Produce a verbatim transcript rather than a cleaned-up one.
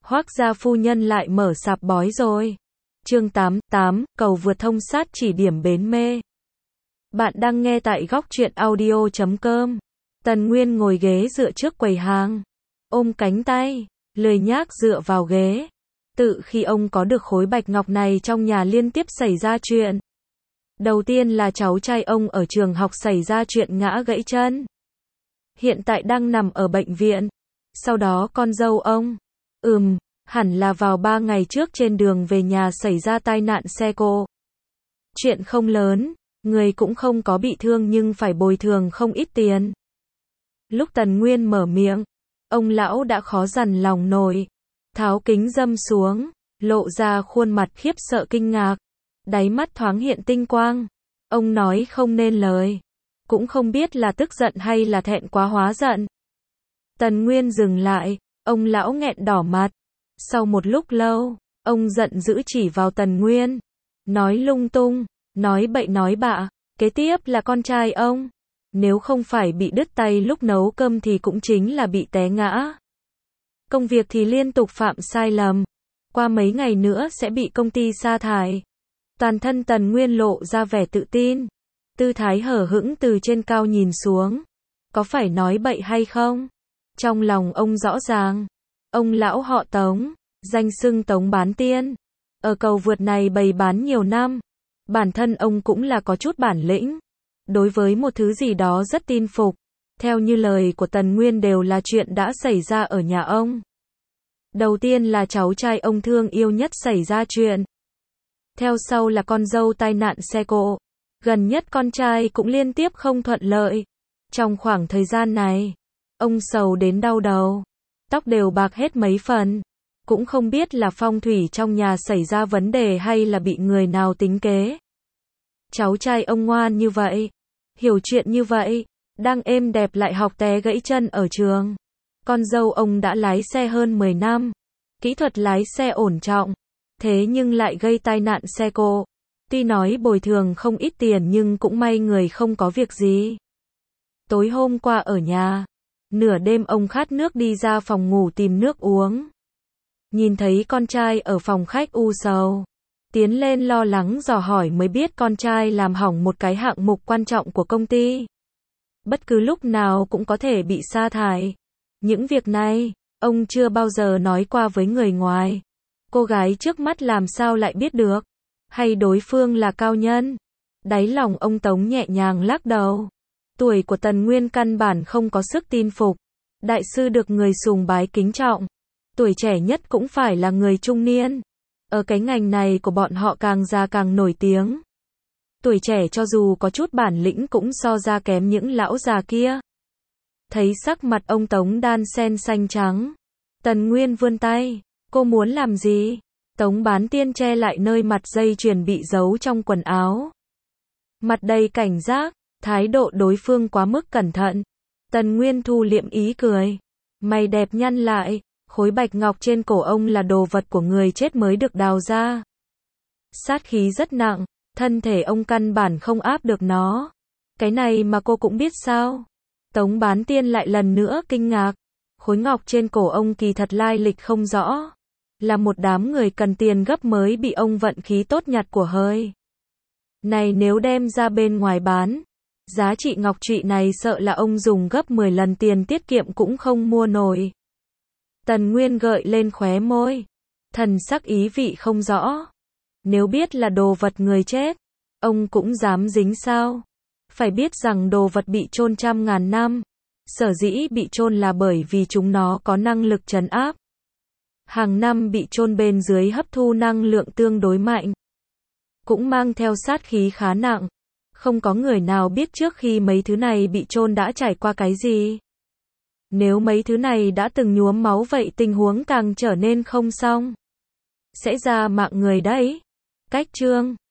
Hoác gia phu nhân lại mở sạp bói rồi. Chương tám, tám, cầu vượt thông sát chỉ điểm bến mê. Bạn đang nghe tại góc truyện audio chấm com. Tần Nguyên ngồi ghế dựa trước quầy hàng, ôm cánh tay, lười nhác dựa vào ghế. Tự khi ông có được khối bạch ngọc này trong nhà liên tiếp xảy ra chuyện. Đầu tiên là cháu trai ông ở trường học xảy ra chuyện ngã gãy chân. Hiện tại đang nằm ở bệnh viện. Sau đó con dâu ông, ừm, hẳn là vào ba ngày trước trên đường về nhà xảy ra tai nạn xe cộ. Chuyện không lớn, người cũng không có bị thương nhưng phải bồi thường không ít tiền. Lúc Tần Nguyên mở miệng, ông lão đã khó dằn lòng nổi. Tháo kính râm xuống, lộ ra khuôn mặt khiếp sợ kinh ngạc. Đáy mắt thoáng hiện tinh quang. Ông nói không nên lời. Cũng không biết là tức giận hay là thẹn quá hóa giận. Tần Nguyên dừng lại, ông lão nghẹn đỏ mặt. Sau một lúc lâu, ông giận dữ chỉ vào Tần Nguyên. Nói lung tung, nói bậy nói bạ. Kế tiếp là con trai ông. Nếu không phải bị đứt tay lúc nấu cơm thì cũng chính là bị té ngã. Công việc thì liên tục phạm sai lầm. Qua mấy ngày nữa sẽ bị công ty sa thải. Toàn thân Tần Nguyên lộ ra vẻ tự tin. Tư thái hở hững từ trên cao nhìn xuống. Có phải nói bậy hay không? Trong lòng ông rõ ràng. Ông lão họ Tống, danh xưng Tống Bán Tiên. Ở cầu vượt này bày bán nhiều năm. Bản thân ông cũng là có chút bản lĩnh. Đối với một thứ gì đó rất tin phục. Theo như lời của Tần Nguyên đều là chuyện đã xảy ra ở nhà ông. Đầu tiên là cháu trai ông thương yêu nhất xảy ra chuyện. Theo sau là con dâu tai nạn xe cộ. Gần nhất con trai cũng liên tiếp không thuận lợi. Trong khoảng thời gian này, ông sầu đến đau đầu. Tóc đều bạc hết mấy phần. Cũng không biết là phong thủy trong nhà xảy ra vấn đề hay là bị người nào tính kế. Cháu trai ông ngoan như vậy, hiểu chuyện như vậy, đang êm đẹp lại học té gãy chân ở trường. Con dâu ông đã lái xe hơn mười năm. Kỹ thuật lái xe ổn trọng. Thế nhưng lại gây tai nạn xe cộ. Tuy nói bồi thường không ít tiền nhưng cũng may người không có việc gì. Tối hôm qua ở nhà, nửa đêm ông khát nước đi ra phòng ngủ tìm nước uống. Nhìn thấy con trai ở phòng khách u sầu. Tiến lên lo lắng dò hỏi mới biết con trai làm hỏng một cái hạng mục quan trọng của công ty. Bất cứ lúc nào cũng có thể bị sa thải. Những việc này, ông chưa bao giờ nói qua với người ngoài. Cô gái trước mắt làm sao lại biết được? Hay đối phương là cao nhân? Đáy lòng ông Tống nhẹ nhàng lắc đầu. Tuổi của Tần Nguyên căn bản không có sức tin phục. Đại sư được người sùng bái kính trọng. Tuổi trẻ nhất cũng phải là người trung niên. Ở cái ngành này của bọn họ càng già càng nổi tiếng. Tuổi trẻ cho dù có chút bản lĩnh cũng so ra kém những lão già kia. Thấy sắc mặt ông Tống đan sen xanh trắng. Tần Nguyên vươn tay. Cô muốn làm gì? Tống Bán Tiên che lại nơi mặt dây chuyền bị giấu trong quần áo. Mặt đầy cảnh giác, thái độ đối phương quá mức cẩn thận. Tần Nguyên thu liệm ý cười. Mày đẹp nhăn lại, khối bạch ngọc trên cổ ông là đồ vật của người chết mới được đào ra. Sát khí rất nặng, thân thể ông căn bản không áp được nó. Cái này mà cô cũng biết sao? Tống Bán Tiên lại lần nữa kinh ngạc. Khối ngọc trên cổ ông kỳ thật lai lịch không rõ. Là một đám người cần tiền gấp mới bị ông vận khí tốt nhặt của hơi. Này nếu đem ra bên ngoài bán, giá trị ngọc trụy này sợ là ông dùng gấp mười lần tiền tiết kiệm cũng không mua nổi. Tần Nguyên gợi lên khóe môi. Thần sắc ý vị không rõ. Nếu biết là đồ vật người chết, ông cũng dám dính sao? Phải biết rằng đồ vật bị chôn trăm ngàn năm. Sở dĩ bị chôn là bởi vì chúng nó có năng lực trấn áp. Hàng năm bị chôn bên dưới hấp thu năng lượng tương đối mạnh. Cũng mang theo sát khí khá nặng. Không có người nào biết trước khi mấy thứ này bị chôn đã trải qua cái gì. Nếu mấy thứ này đã từng nhuốm máu vậy tình huống càng trở nên không xong. Sẽ ra mạng người đấy. Cách chương